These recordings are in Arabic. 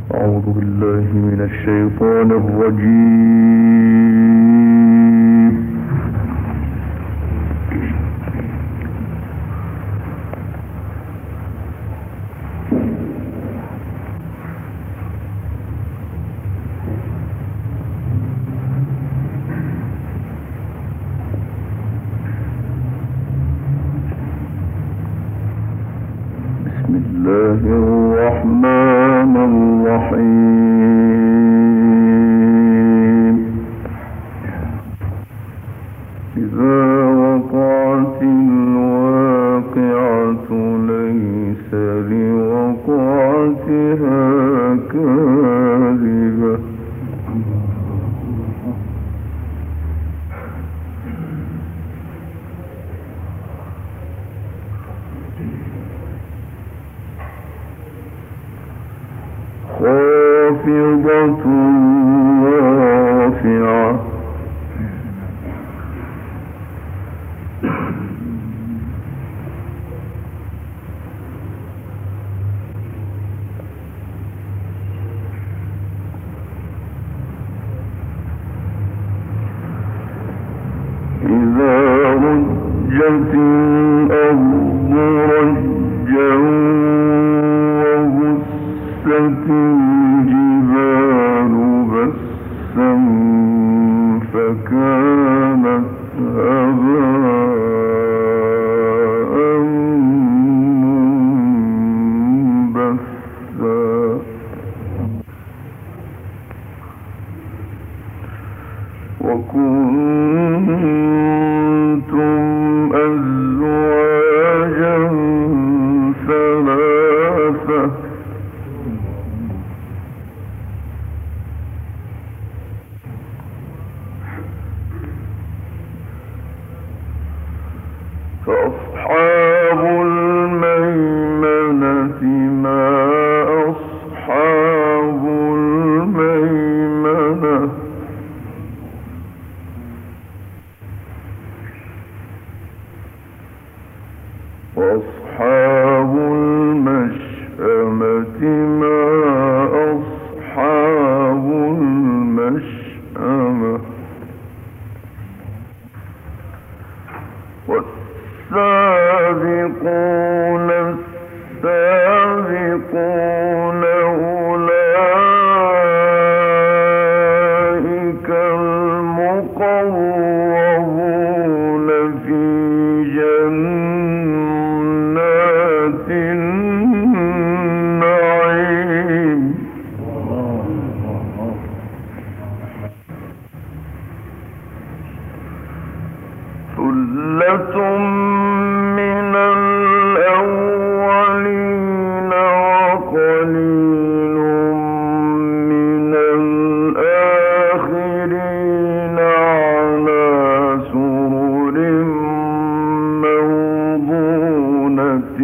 أعوذ بالله من الشيطان الرجيم. بسم الله الرحمن الرحيم. إذا وقعت الواقعة ليس لوقعتها كاذبة خافضة رافعة إذا رجت الأرض رجا وبست الجبال بسا فكانت هباء منبثا وكنتم أزواجا ثلاثة فأصحاب الميمنة ما أصحاب الميمنة وأصحاب المشأمة ما أصحاب المشأمة والسابقون السابقون أولئك المقربون في جنات النعيم ثلة من الأولين وقليل من الآخرين على سرر موضونة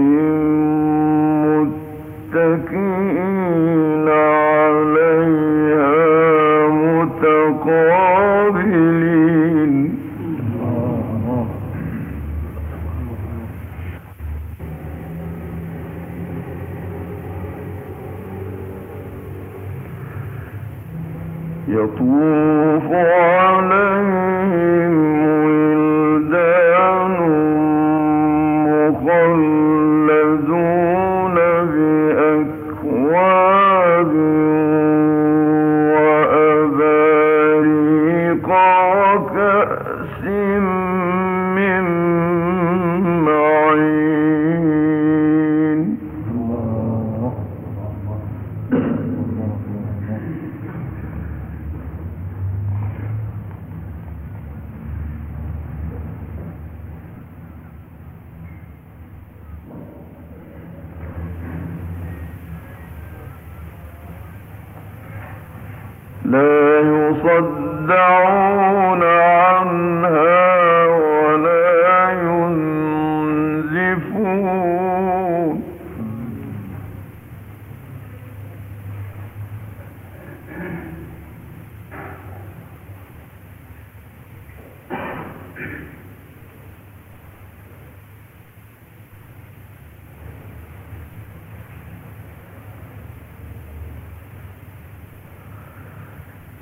متكئين عليها متقابلين يطوف عليهم ولدان مخلدون بأكواب وأباريق وكأس من معين لا يصدعون عنها ولا ينزفون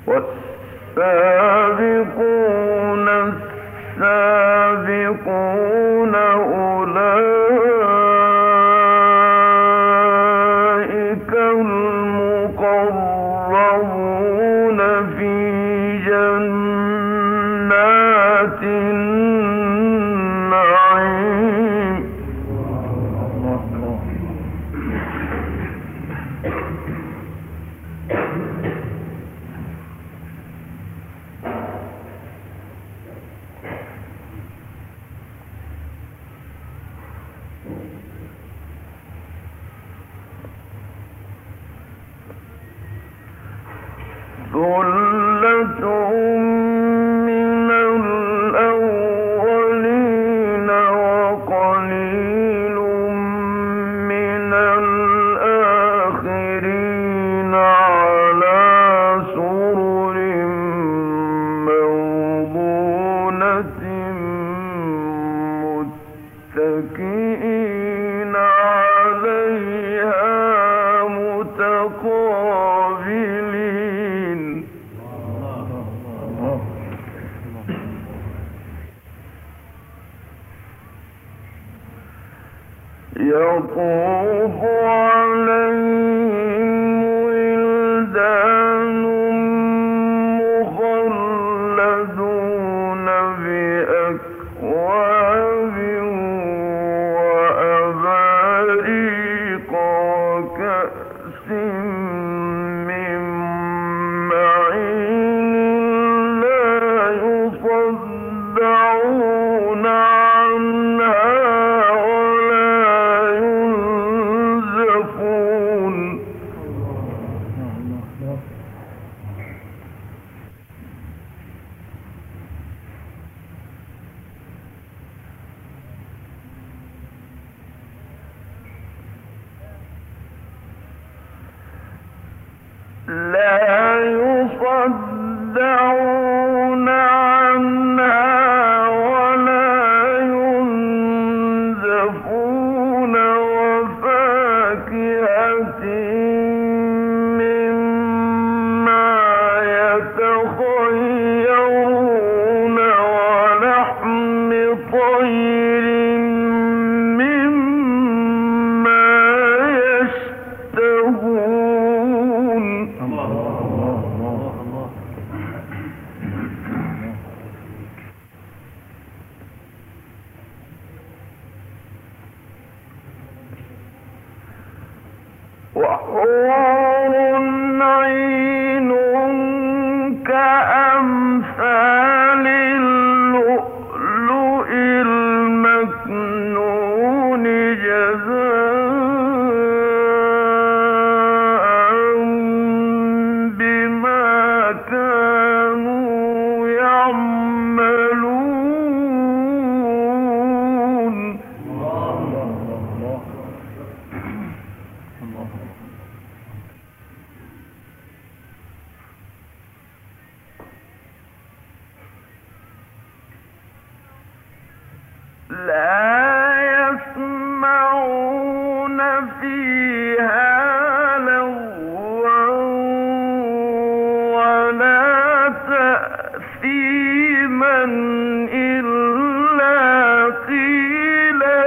والسابقون السابقون أولئك المقربون في جنات النعيم ثلة من الأولين وقليل من الآخرين على سرر موضونة متكئين عليها متقابلين يطوف عليهم ولدان مخلدون بأكواب وأباريق وكأس من معين لا يصدعون عنها لا يصدعون عنها ولا ينزفون وفاكهة مما يتخيرون ولحم طير مما يشتهون وحور عين كأمثال اللؤلؤ المكنون جزاء بما كانوا يعملون لا يسمعون فيها لغوا ولا تأثيما إلا قيلا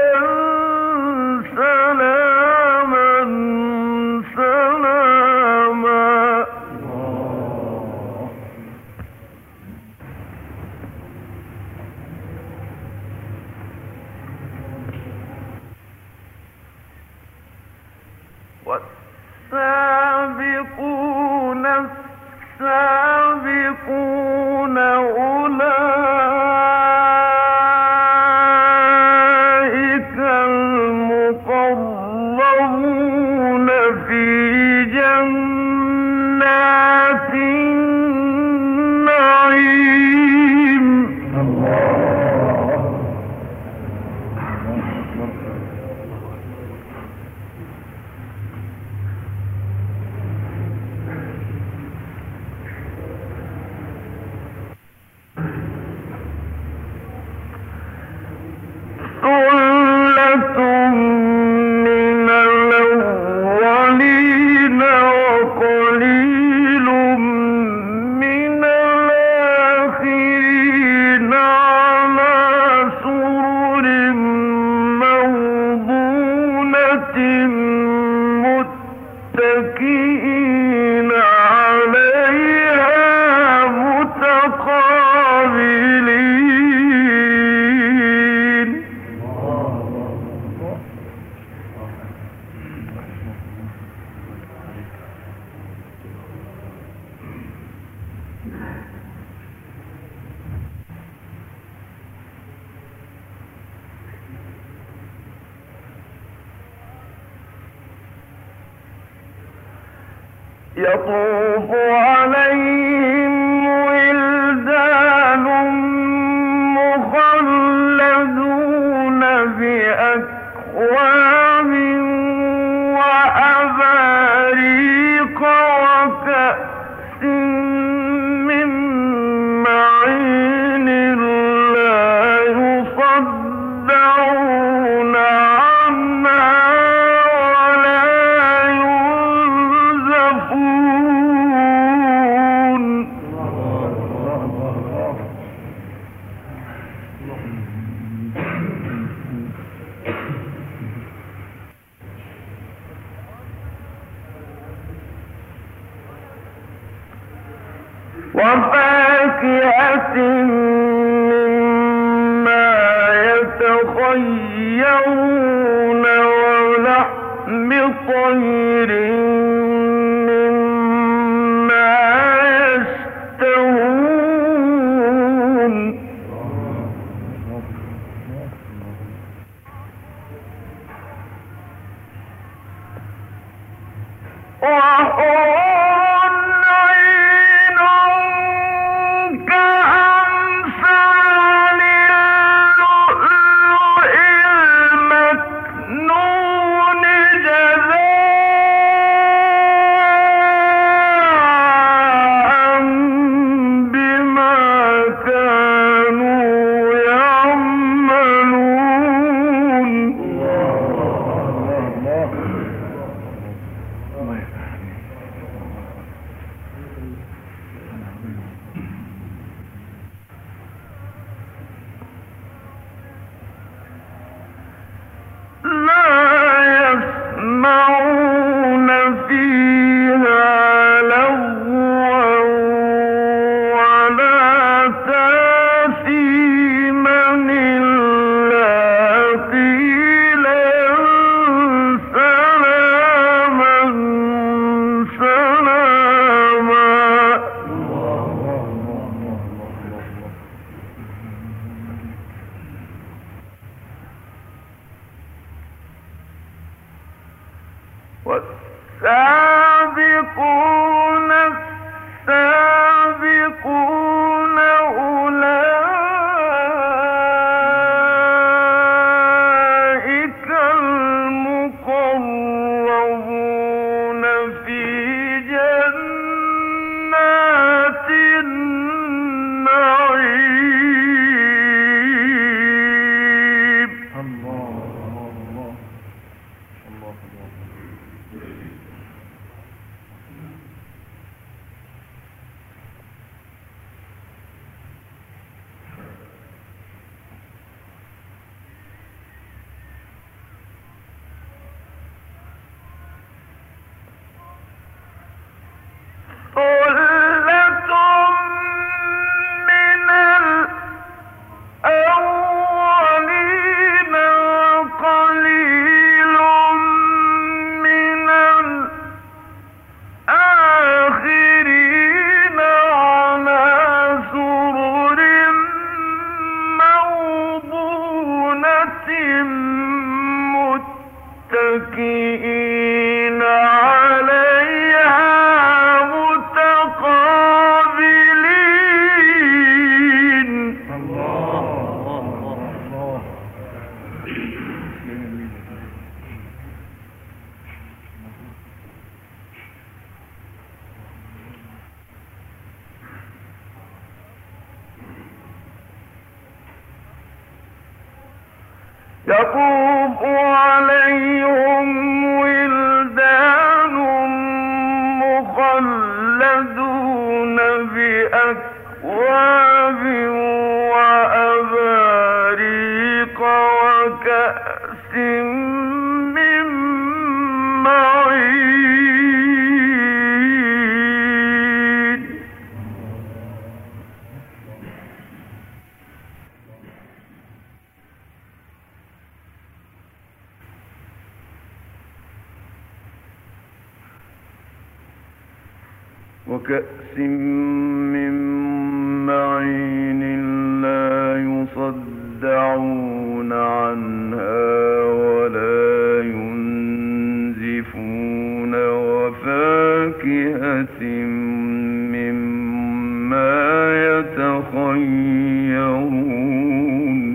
سلاما سلاما والسابقون السابقون أولئك المقربون في جنات النعيم متكئين عليها متقابلين يطوف عليهم ولدان مخلدون بأكواب وأباريق وكأس من معين لا يصدعون عنها ولا ينزفون وفاكهة مما يتخيرون ولحم طير مما يشتهون وحور عين كأمثال اللؤلؤ المكنون جزاء بما كانوا يعملون لا يسمعون فيها لغوا ولا تأثيما إلا قيلا سلاما سلاما والسابقون السابقون أولئك المقربون في جنات النعيم ثلة من الأولين وقليل من الآخرين على سرر موضونة متكئين عليها متقابلين يطوف عليهم ولدان مخلدون بأكواب وأباريق وكأس من وكأس من معين لا يصدعون عنها ولا ينزفون وفاكهة مما يتخيرون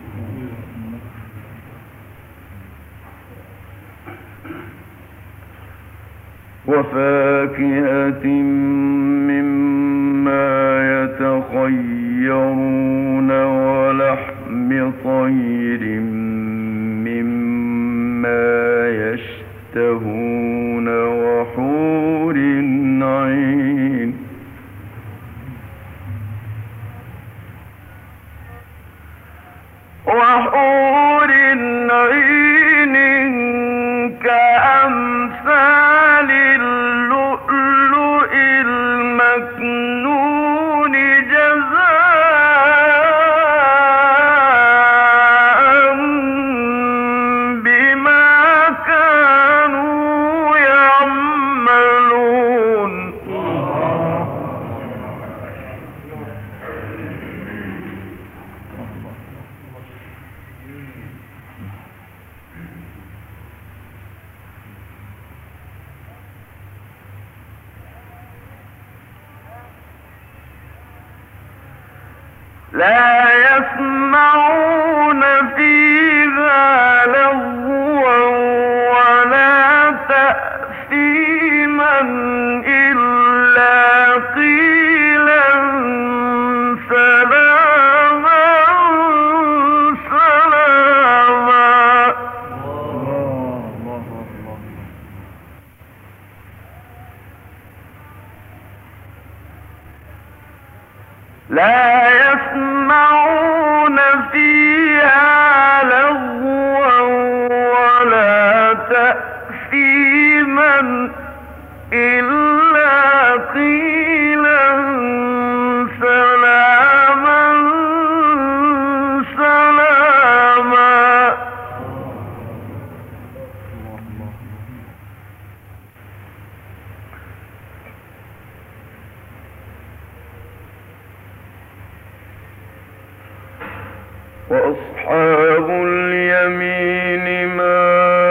وفاكهة مما يتخيرون ولحم طير مما يشتهون وحور عين كأمثال اللؤلؤ المكنون جزاء بما كانوا يعملون لا يسمعون فيها لغوا ولا تأثيما إلا قيلا سلاما سلاما لا يسمعون فيها لغوا ولا تأثيما إلا قيلا سلاما سلاما وأصحاب اليمين ما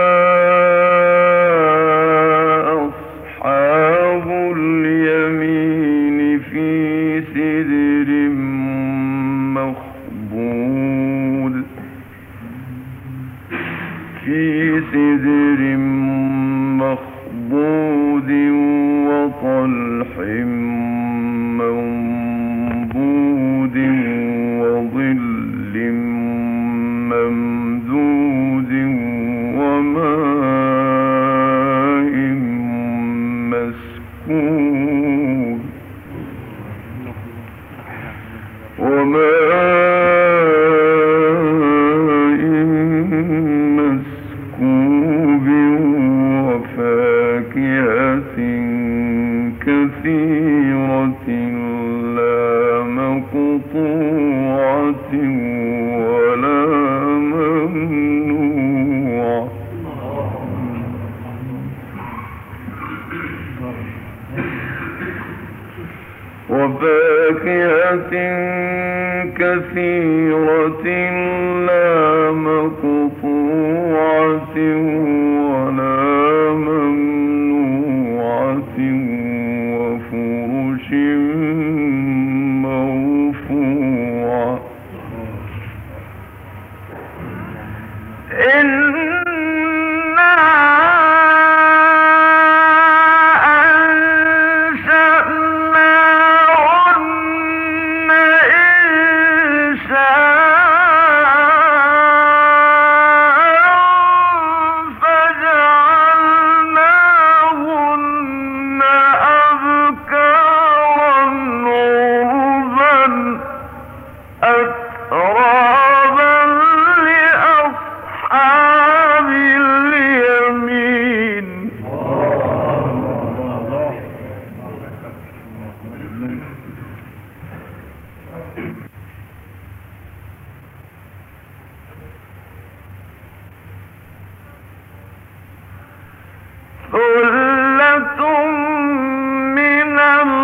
أصحاب اليمين في سدر مخضود وطلح منضود وظل ممدود وماء مسكوب وفاكهة كثيرة لا مقطوعة ولا ممنوعة وفاكهة كثيرة لا مقطوعة ولا ممنوعة وفرش مرفوعة ثلة من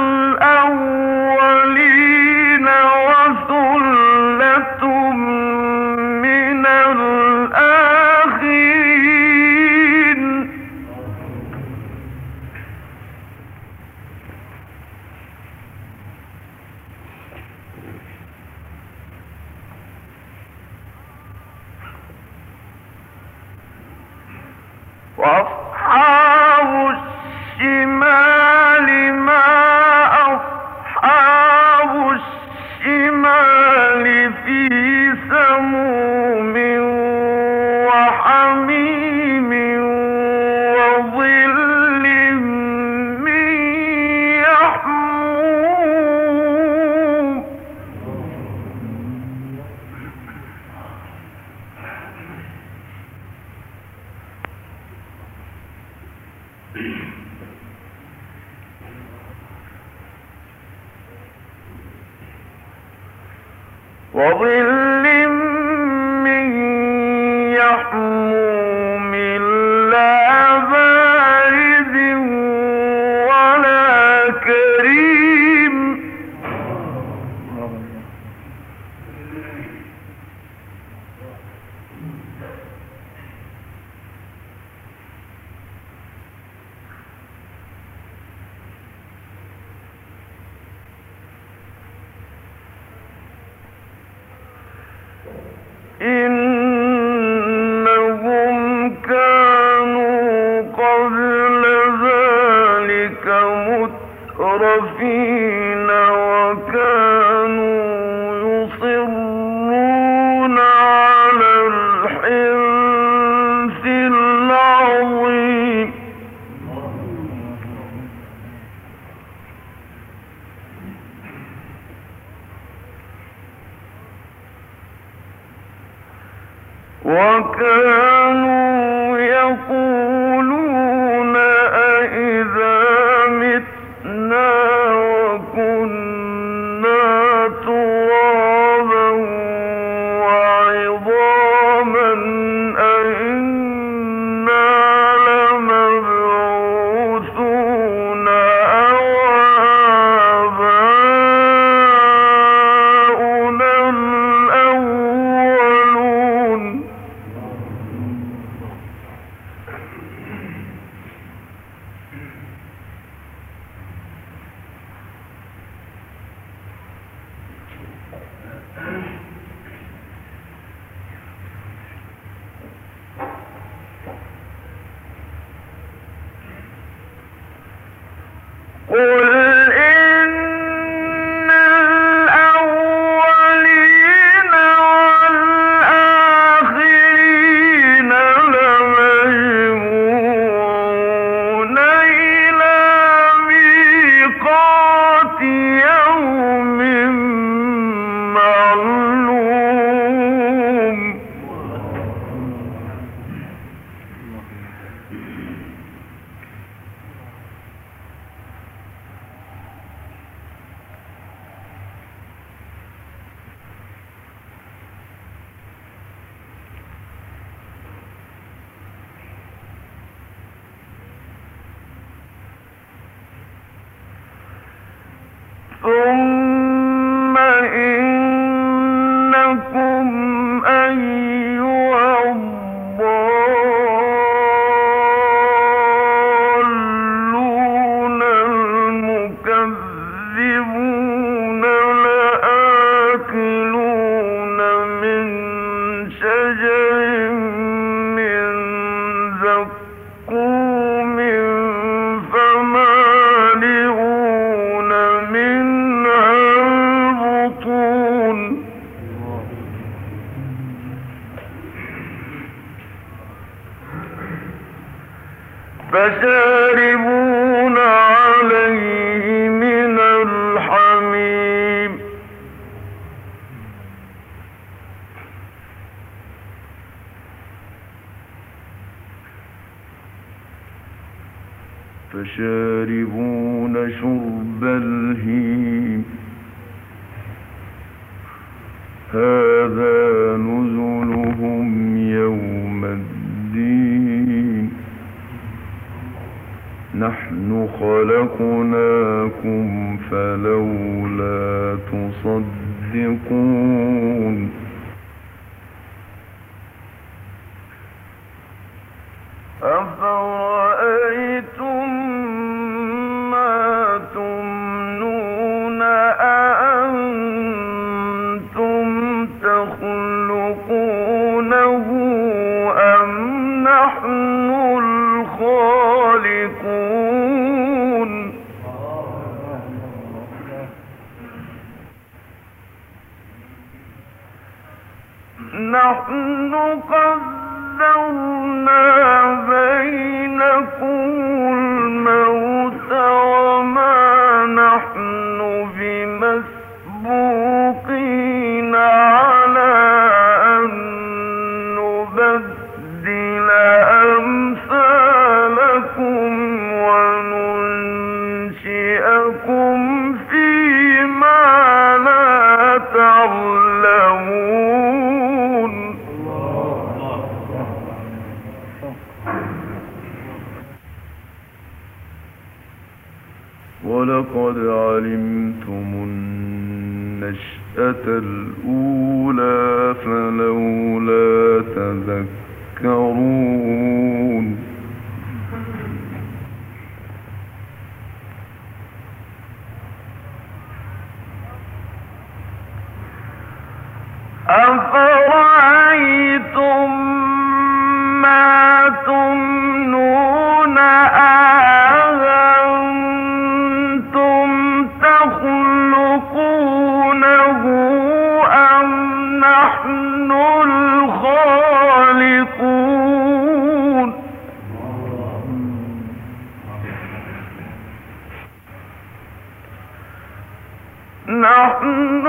وأصحاب الشمال ما أصحاب الشمال في سموم وحميم وظل من يحموم وظل من يحموم لا بارد ولا كريم إنهم كانوا قبل ذلك مترفين وكانوا يصرون على الحنث العظيم وكانوا يقولون أئذا متنا وكنا ترابا وعظاما أئنا لمبعوثون أو آباؤنا الأولون قل إن الأولين والآخرين لمجموعون إلى ميقات يوم معلوم ثم إنكم أيها الضالون المكذبون لآكلون من شجر من زقوم فمالئون منها البطون فشاربون عليه من الحميم فشاربون شرب الهيم هذا نزلهم يوم الدين نحن خلقناكم فلولا تصدقون أفرأيتم ما تمنون أأنتم تخلقونه أم نحن الخالقون نحن قدرنا بينكم الموت وما نحن بمسبوقين على أن نبدل أمثالكم وننشئكم فيما لا تعلمون. ولقد علمتم النشأة الأولى فلولا تذكرون. أفرأيتم ما تمنون أأنتم تخلقونه أم نحن الخالقون؟ نحن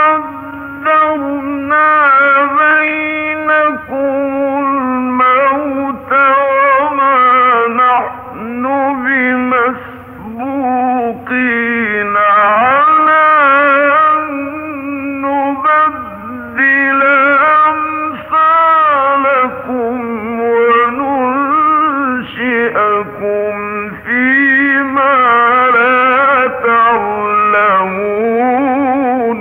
قدرنا بينكم الموت وما نحن بمسبوقين على أن نبدل أمثالكم وننشئكم فيما لا تعلمون.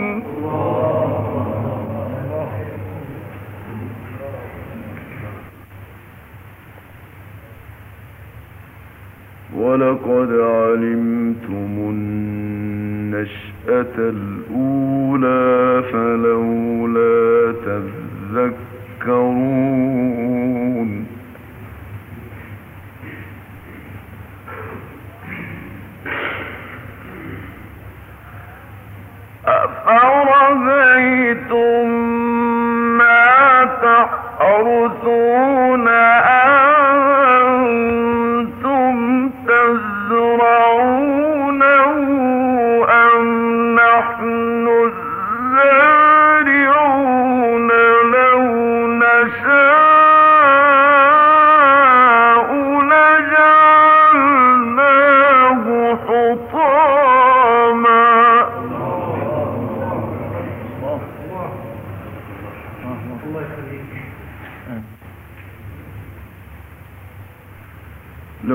ولقد علمتم النشأة الأولى فلولا تذكرون. أفرأيتم ما تحرثون أأنتم تزرعونه أم نحن الزارعون لو نشاء لجعلناه حطاما. لو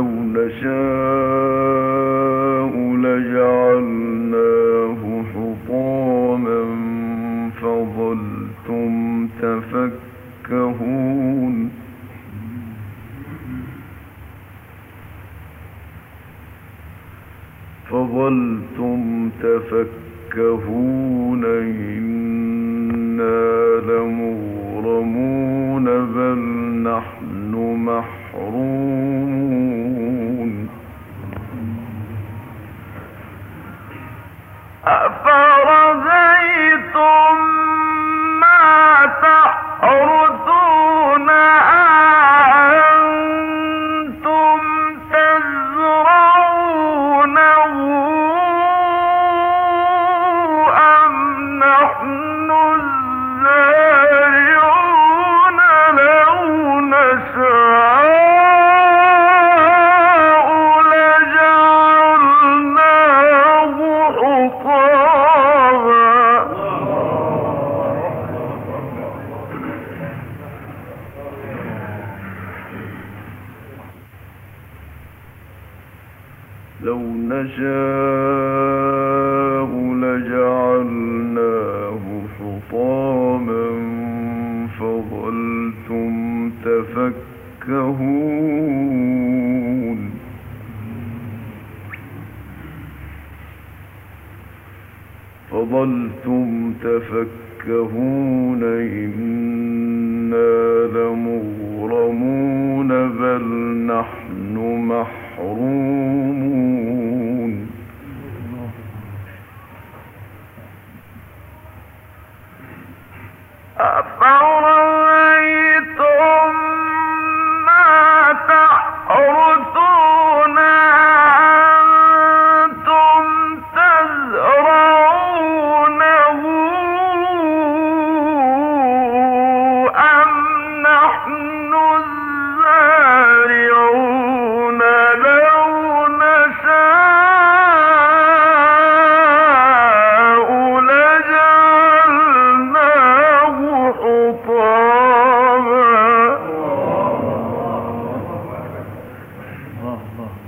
نشاء لجعلناه حطاما فظلتم تفكهون. إنا لمغرمون بل نحن محرومون. أفرأيتم ما تحرثون أأنتم تزرعونه أم نحن الزارعون لو نشاء لجعلناه حطاما. لو نشاء لجعلناه حطاما فظلتم تفكهون. إنا لمغرمون بل نحن محرومون. أفرأيتم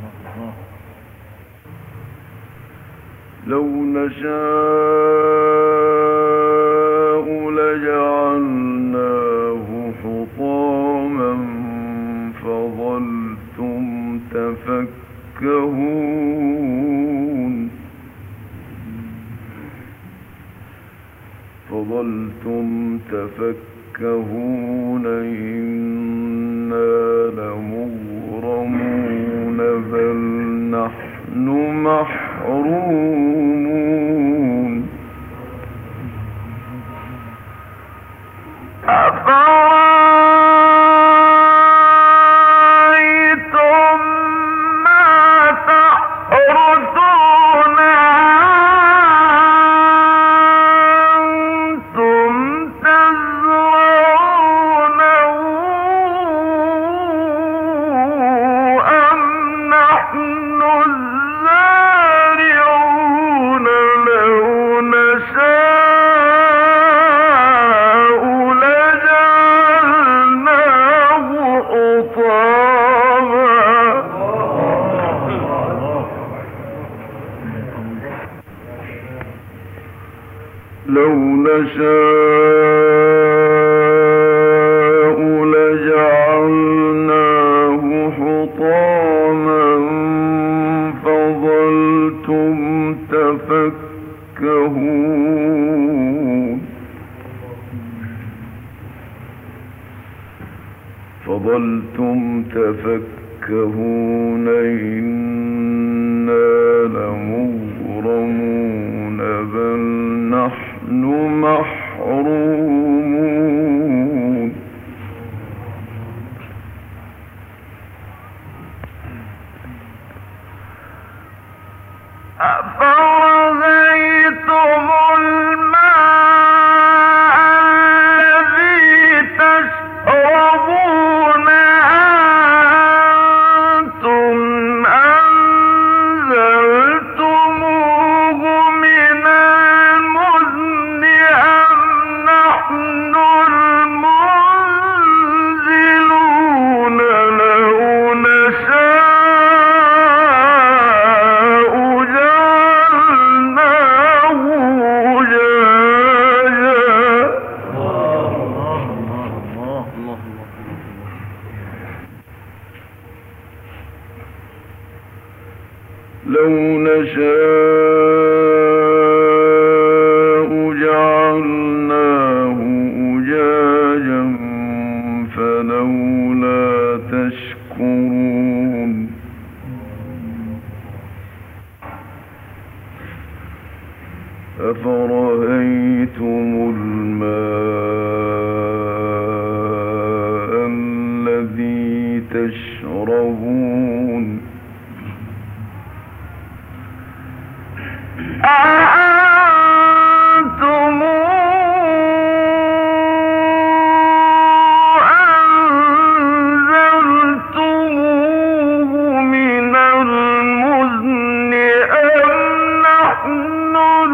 لو نشاء لجعلناه حطاما فظلتم تفكهون إنا لمغرمون بل نحن محرومون أفرأيتم ما تحرثون أنتم تزرعونه أم نحن الزارعون لو نشاء لجعلناه حطاما لو نشاء لجعلناه حطاما فظلتم تفكهون إنا لمغرمون بل نحن محرومون أفرأيتم الماء الذي تشربون أنتم أنزلتموه من المزن أم نحن المنزلون لو نشاء جعلناه أجاجا فلولا تشكرون أفرأيتم الماء الذي تشربون أأنتم أنزلتموه من المزن أم نحن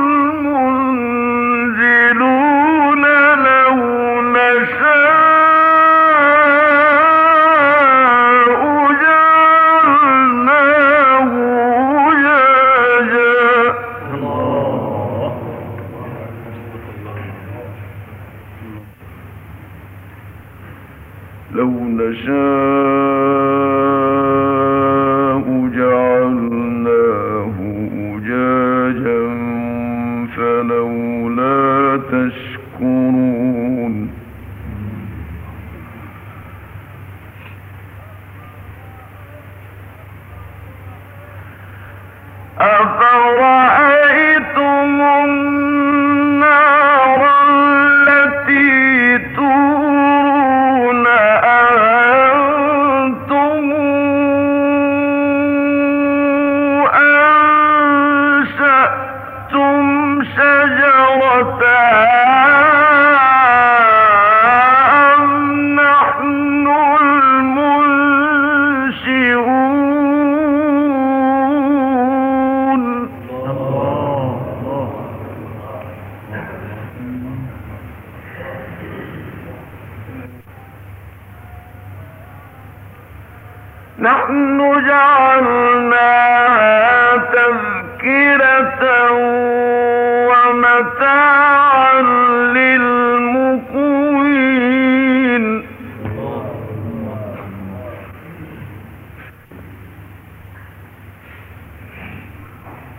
المنزلون لو نشاء جعلناه لو نشاء جعلناه أجاجا فلولا تشكرون أفرأيتم النار التي تورون أأنتم أنشأتم شجرتها أم نحن المنشئون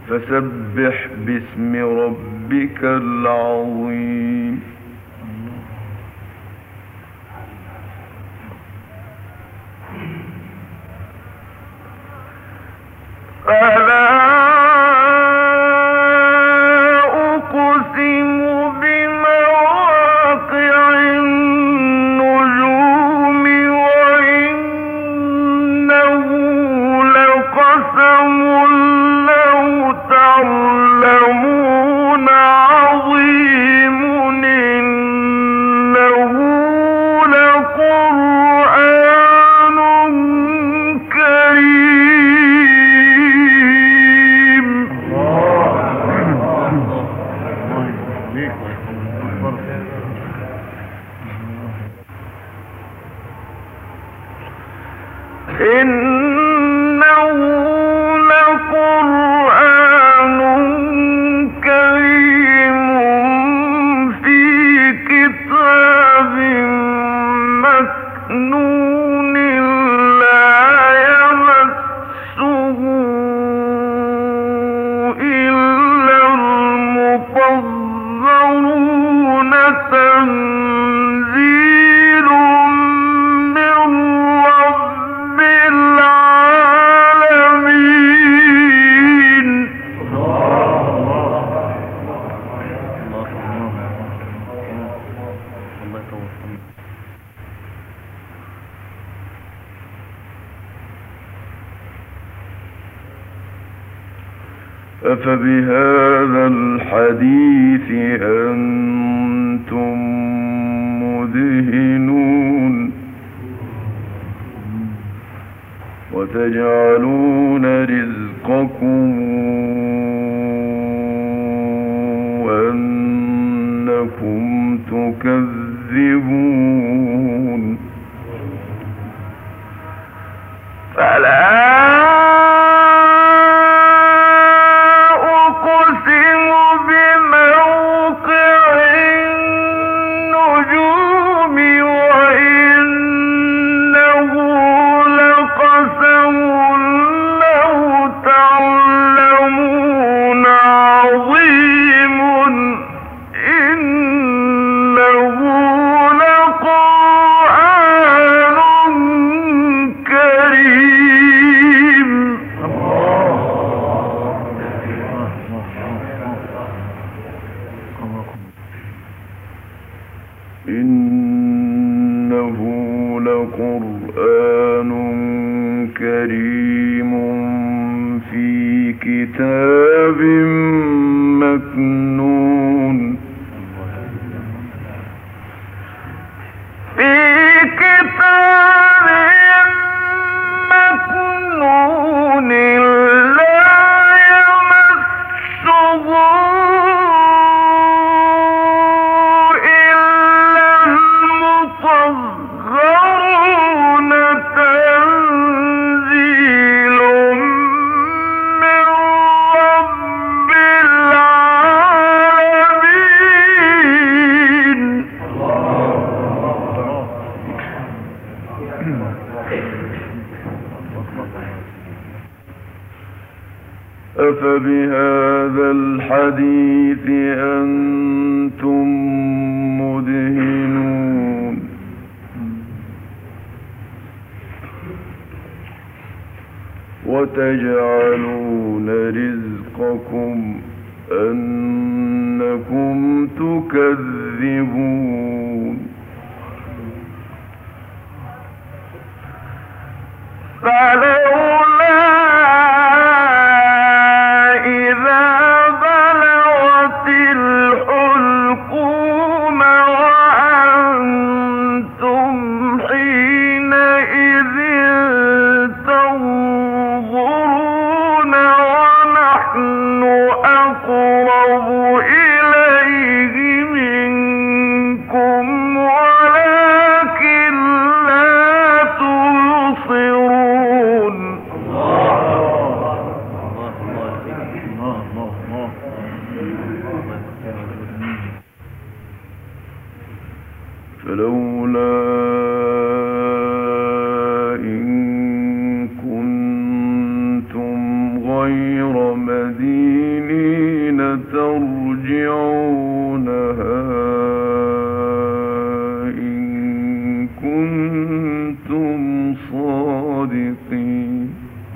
فسبح باسم ربك العظيم فلا أقسم بمواقع النجوم وإنه لقسم لو تعلمون عظيم إنه لقرآن كريم إنه لقرآن كريم في كتاب مكنون لا يمسه إلا المطهرون تنزيل من رب العالمين أفبهذا الحديث أنتم مدهنون وتجعلون رزقكم أنكم تكذبون فلا أقسم بموقع النجوم وإنه لقسم لو تعلمون عظيم إنه لقرآن كريم إنه لقرآن كريم في كتاب مكنون في كتاب مكنون لا يمسه إلا المطهرون تنزيل من رب العالمين أفبهذا الحديث أنتم مدهنون وتجعلون رزقكم أنكم تكذبون فلولا إذا بلغت الحلقوم وأنتم حينئذ تنظرون ونحن أقرب إليه منكم ولكن لا تبصرون غير مدينين ترجعونها إن كنتم صادقين.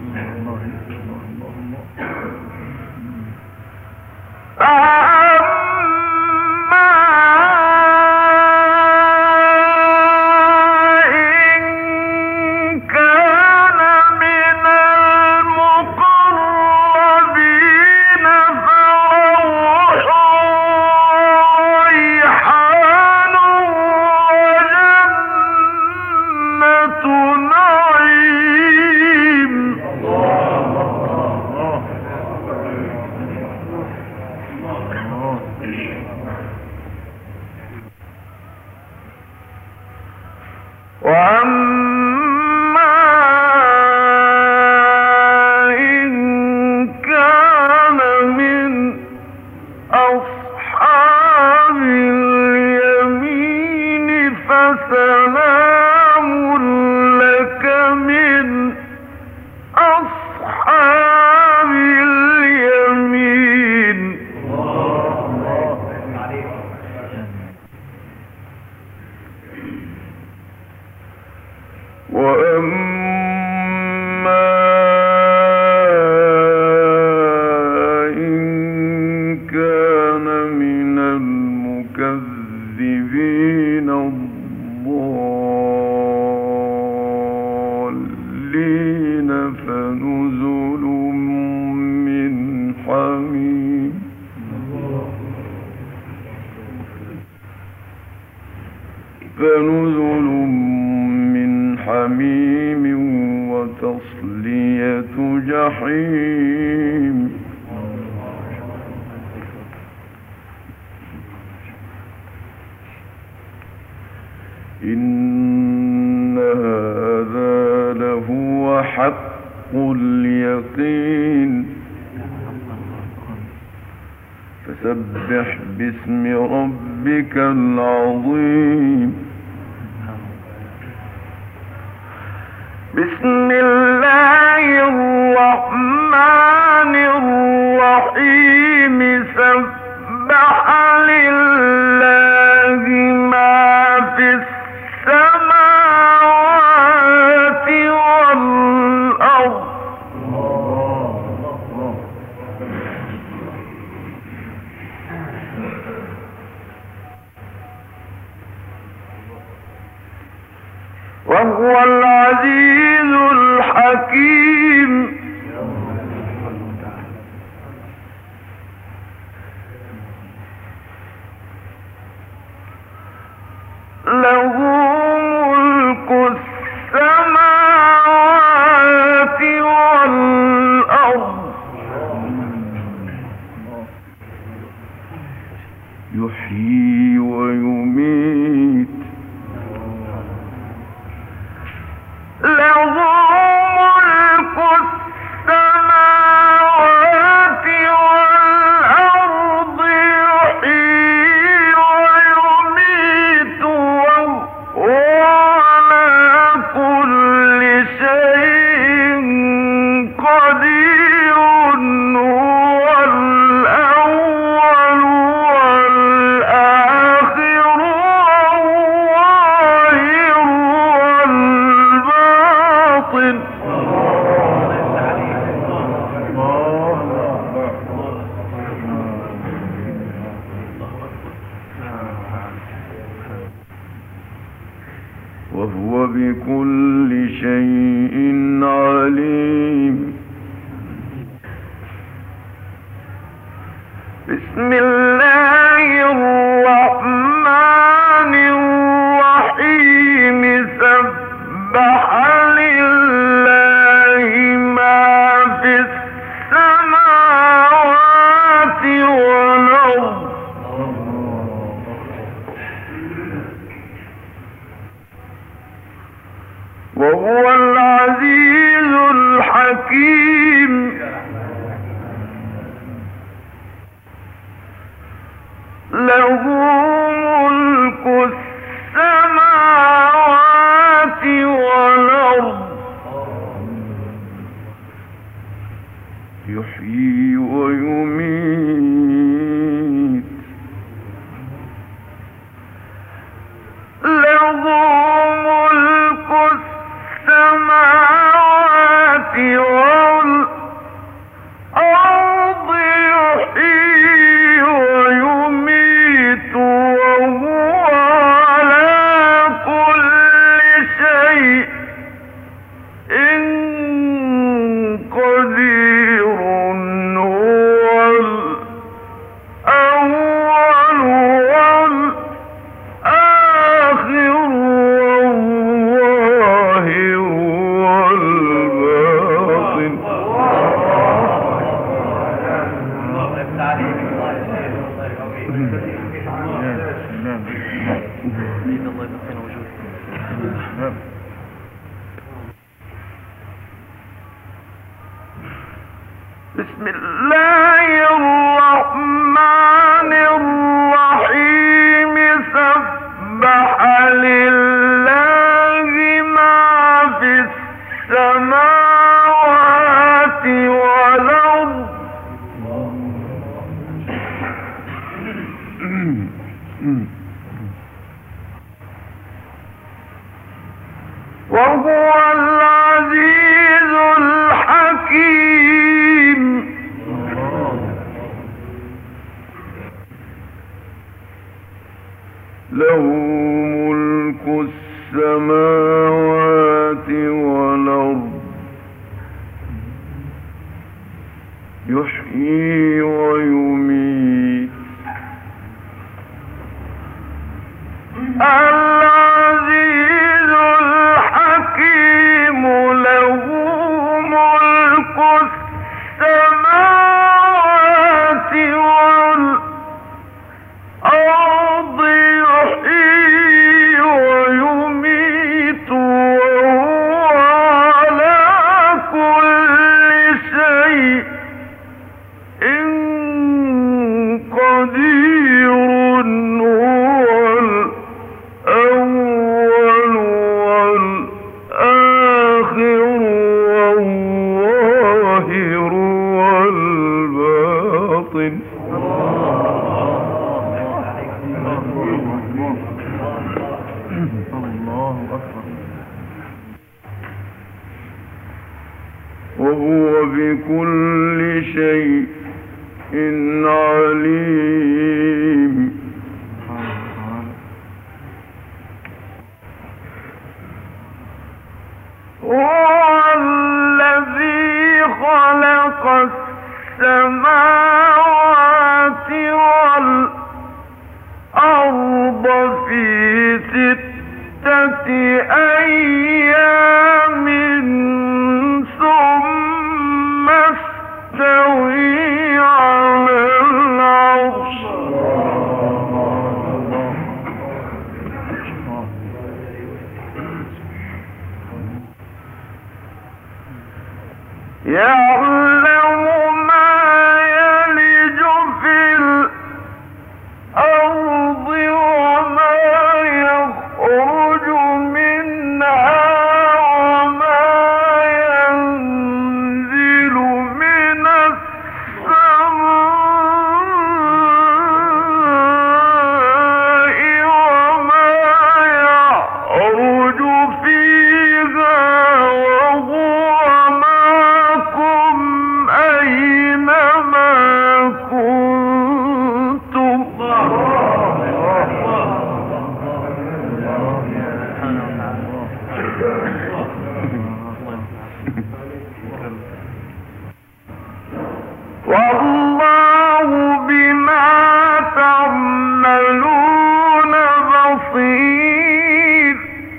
فنزل من حميم وتصلية جحيم. إن هذا لهو حق اليقين. فسبح باسم ربك العظيم. بسم الله الرحمن الرحيم. سبح لله ما في السماوات والأرض. وهو العزيز الحكيم. له ملك السماوات والأرض. يحيي ويميت. له ملك السماوات والأرض. يحيي ويميت وهو على كل شيء قدير. هو الأول والآخر والظاهر والباطن. وهو بكل شيء عليم. بسم الله الرحمن الرحيم. سبح لله ما في السماوات والأرض. وهو العزيز الحكيم. يحيي ويميت له ملك السماوات والأرض يحيي ويميت وهو على كل شيء قدير هو الأول والآخر والظاهر والباطن بسم الله الرحمن الرحيم سبح لله ما في السماوات والأرض وهو العزيز الحكيم له ملك السماوات والأرض يحيي ويميت العزيز الحكيم له ملك السماوات والأرض يحيي ويميت وهو على كل شيء قدير هو الأول والآخر والظاهر والباطن الله أكبر وهو بكل شيء عليم هو الذي خلق السماوات والأرض في 6 أيام ثم استوى على العرش يعلم ما يلج في الأرض وما يخرج منها وما ينزل من السماء وما يعرج فيها وهو معكم أينما كنتم والله بما تعملون بصير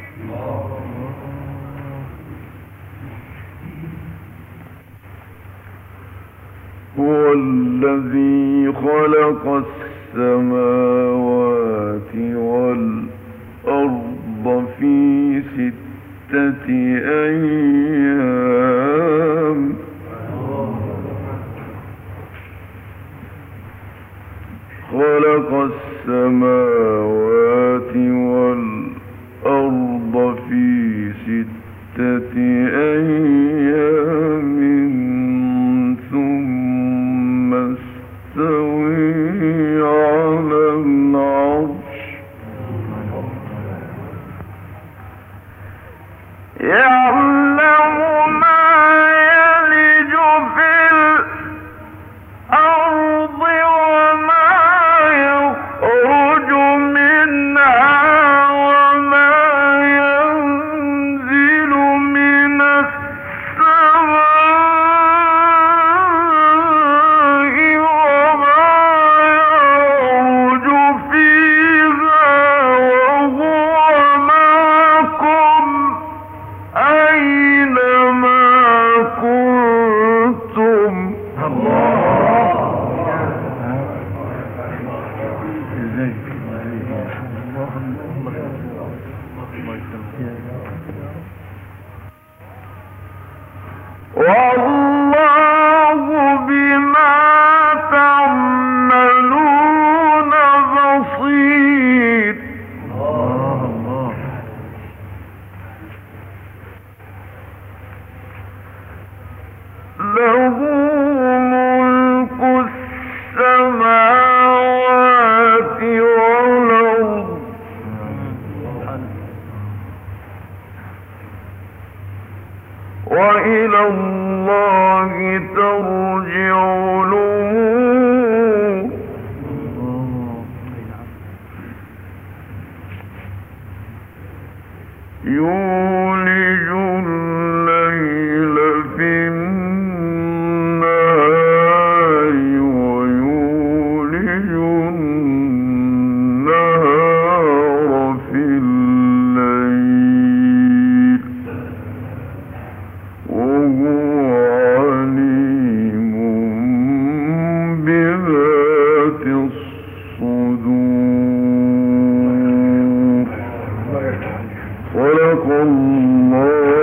هو الذي خلق السماوات والأرض في 6 أيام خلق السماوات والأرض في 6 أيام ثم يرجع الأمور يولج الليل في النهار ويولج النهار في الليل وهو عليم بذات الصدور. صدق الله